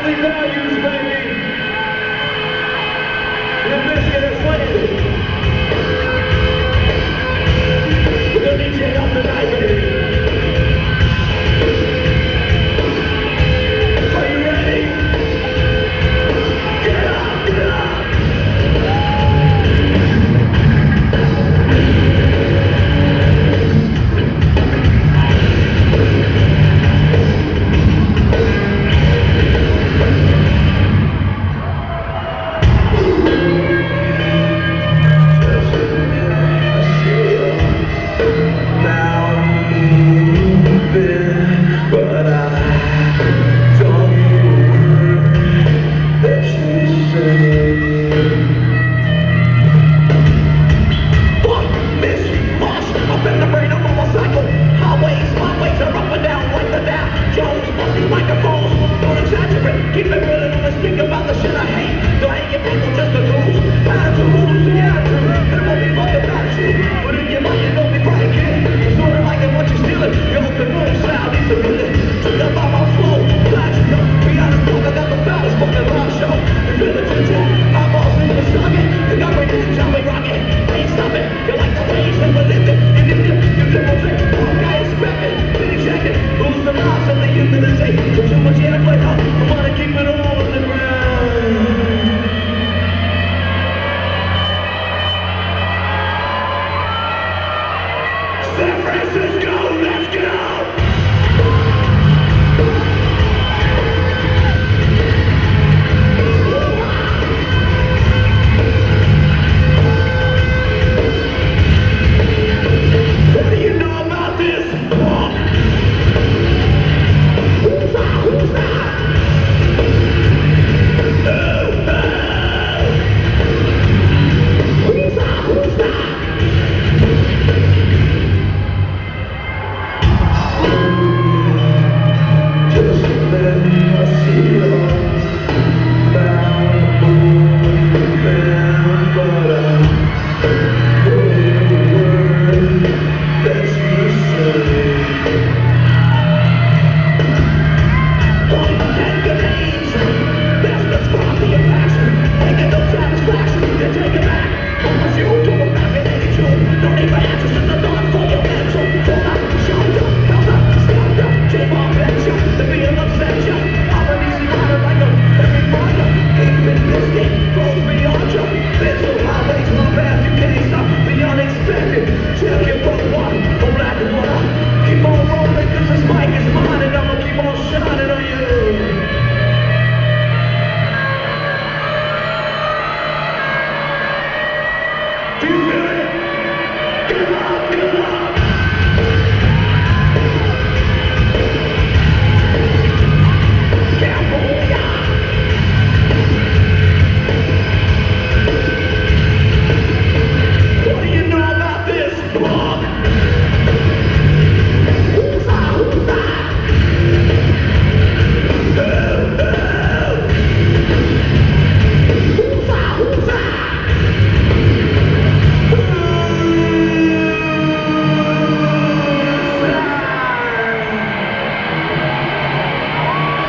family values, baby. Your biscuit is slated. We're gonna DJ up tonight, baby. Are you ready? Get up, get up. Keep it running on the speak about the shit I hate. Don't hate your people just the rules. Attitudes, yeah, true. It won't be fucking about you. But in your mind, you don't be fighting, kid. It's sort of like what you're stealing. You hope the room sound is a minute. Took up on my flow. Glad you know. We got a smoke. I got the baddest fucking rock show. You feel the tension. I'm all in the socket. You got my dudes, how we rock it. Ain't stop it. You like the way you say we're living. You triple trick. All guys scrapping. Then you check it. Lose the lives at the end of the day. Put too much air play up. I wanna keep it all on the ground. San Francisco, let's go! What do you know about this? Who's that? Who's that? Who's that? Who's that? Just let me see you down, moving, but every word that you say. Point and grenades, that's the spot of your passion. Ain't get no satisfaction, you take it back. Almost you to a back in 82, don't even answer to the